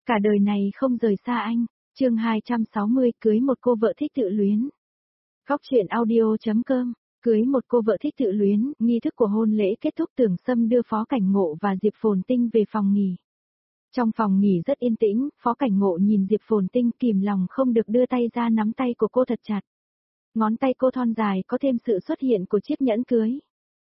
Cả đời này không rời xa anh. Chương 260 cưới một cô vợ thích tự luyến. Góc truyện audio.com. Cưới một cô vợ thích tự luyến, nghi thức của hôn lễ kết thúc, Tưởng Sâm đưa Phó Cảnh Ngộ và Diệp Phồn Tinh về phòng nghỉ. Trong phòng nghỉ rất yên tĩnh, Phó Cảnh Ngộ nhìn Diệp Phồn Tinh kìm lòng không được đưa tay ra nắm tay của cô thật chặt. Ngón tay cô thon dài có thêm sự xuất hiện của chiếc nhẫn cưới.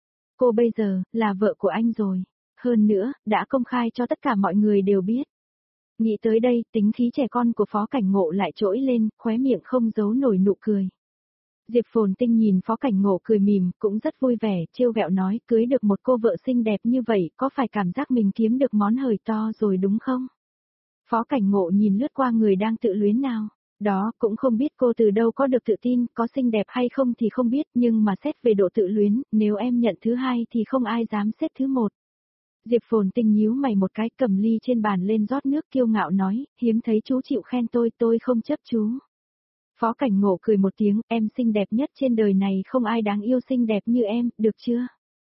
Cô bây giờ, là vợ của anh rồi. Hơn nữa, đã công khai cho tất cả mọi người đều biết. Nghĩ tới đây, tính khí trẻ con của Phó Cảnh Ngộ lại trỗi lên, khóe miệng không giấu nổi nụ cười. Diệp Phồn Tinh nhìn Phó Cảnh Ngộ cười mỉm, cũng rất vui vẻ, trêu ghẹo nói, cưới được một cô vợ xinh đẹp như vậy, có phải cảm giác mình kiếm được món hời to rồi đúng không? Phó Cảnh Ngộ nhìn lướt qua người đang tự luyến nào. Đó, cũng không biết cô từ đâu có được tự tin, có xinh đẹp hay không thì không biết, nhưng mà xét về độ tự luyến, nếu em nhận thứ hai thì không ai dám xếp thứ một. Diệp Phồn Tinh nhíu mày một cái, cầm ly trên bàn lên rót nước, kiêu ngạo nói, hiếm thấy chú chịu khen tôi không chấp chú. Phó Cảnh Ngộ cười một tiếng, em xinh đẹp nhất trên đời này, không ai đáng yêu xinh đẹp như em, được chưa?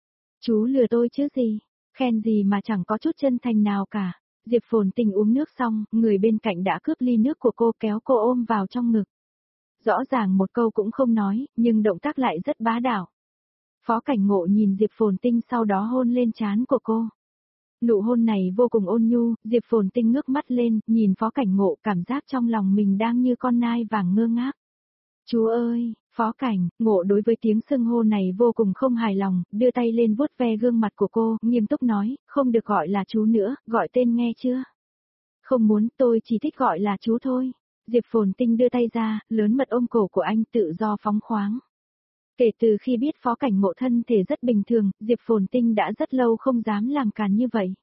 Chú lừa tôi chứ gì, khen gì mà chẳng có chút chân thành nào cả. Diệp Phồn Tinh uống nước xong, người bên cạnh đã cướp ly nước của cô, kéo cô ôm vào trong ngực. Rõ ràng một câu cũng không nói, nhưng động tác lại rất bá đạo. Phó Cảnh Ngộ nhìn Diệp Phồn Tinh, sau đó hôn lên trán của cô. Nụ hôn này vô cùng ôn nhu, Diệp Phồn Tinh ngước mắt lên, nhìn Phó Cảnh Ngộ, cảm giác trong lòng mình đang như con nai vàng ngơ ngác. Chú ơi, Phó Cảnh Ngộ đối với tiếng xưng hô này vô cùng không hài lòng, đưa tay lên vuốt ve gương mặt của cô, nghiêm túc nói, không được gọi là chú nữa, gọi tên nghe chưa? Không muốn, tôi chỉ thích gọi là chú thôi. Diệp Phồn Tinh đưa tay ra, lớn mật ôm cổ của anh, tự do phóng khoáng. Kể từ khi biết Phó Cảnh Ngộ thân thể rất bình thường, Diệp Phồn Tinh đã rất lâu không dám làm càn như vậy.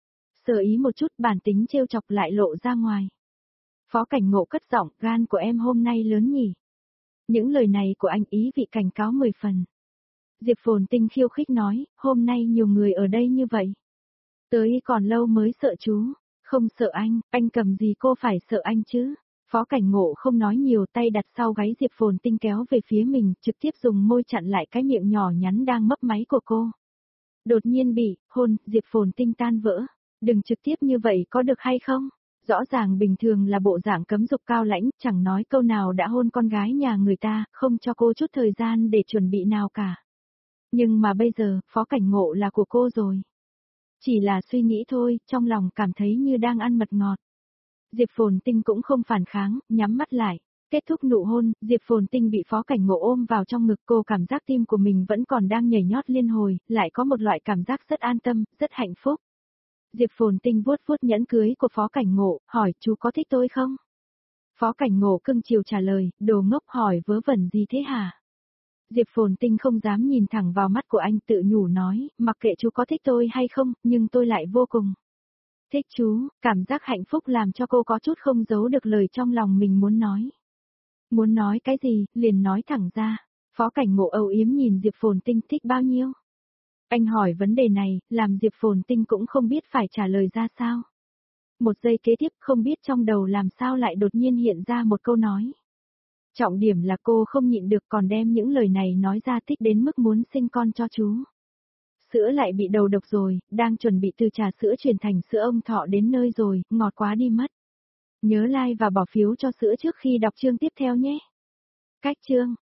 Sơ ý một chút, bản tính trêu chọc lại lộ ra ngoài. Phó Cảnh Ngộ cất giọng, gan của em hôm nay lớn nhỉ. Những lời này của anh ý vị cảnh cáo 10 phần. Diệp Phồn Tinh khiêu khích nói, hôm nay nhiều người ở đây như vậy. Tới còn lâu mới sợ chú, không sợ anh cầm gì cô phải sợ anh chứ. Phó Cảnh Ngộ không nói nhiều, tay đặt sau gáy Diệp Phồn Tinh kéo về phía mình, trực tiếp dùng môi chặn lại cái miệng nhỏ nhắn đang mấp máy của cô. Đột nhiên bị hôn, Diệp Phồn Tinh tan vỡ. Đừng trực tiếp như vậy có được hay không? Rõ ràng bình thường là bộ dạng cấm dục cao lãnh, chẳng nói câu nào đã hôn con gái nhà người ta, không cho cô chút thời gian để chuẩn bị nào cả. Nhưng mà bây giờ, Phó Cảnh Ngộ là của cô rồi. Chỉ là suy nghĩ thôi, trong lòng cảm thấy như đang ăn mật ngọt. Diệp Phồn Tinh cũng không phản kháng, nhắm mắt lại. Kết thúc nụ hôn, Diệp Phồn Tinh bị Phó Cảnh Ngộ ôm vào trong ngực, cô cảm giác tim của mình vẫn còn đang nhảy nhót liên hồi, lại có một loại cảm giác rất an tâm, rất hạnh phúc. Diệp Phồn Tinh vuốt vuốt nhẫn cưới của Phó Cảnh Ngộ, hỏi, chú có thích tôi không? Phó Cảnh Ngộ cưng chiều trả lời, đồ ngốc hỏi vớ vẩn gì thế hả? Diệp Phồn Tinh không dám nhìn thẳng vào mắt của anh, tự nhủ nói, mặc kệ chú có thích tôi hay không, nhưng tôi lại vô cùng thích chú. Cảm giác hạnh phúc làm cho cô có chút không giấu được lời trong lòng mình muốn nói. Muốn nói cái gì, liền nói thẳng ra. Phó Cảnh Ngộ âu yếm nhìn Diệp Phồn Tinh, thích bao nhiêu? Anh hỏi vấn đề này, làm Diệp Phồn Tinh cũng không biết phải trả lời ra sao. Một giây kế tiếp, không biết trong đầu làm sao lại đột nhiên hiện ra một câu nói. Trọng điểm là cô không nhịn được, còn đem những lời này nói ra, thích đến mức muốn sinh con cho chú. Sữa lại bị đầu độc rồi, đang chuẩn bị từ trà sữa chuyển thành sữa ông thọ đến nơi rồi, ngọt quá đi mất. Nhớ like và bỏ phiếu cho sữa trước khi đọc chương tiếp theo nhé. Cách chương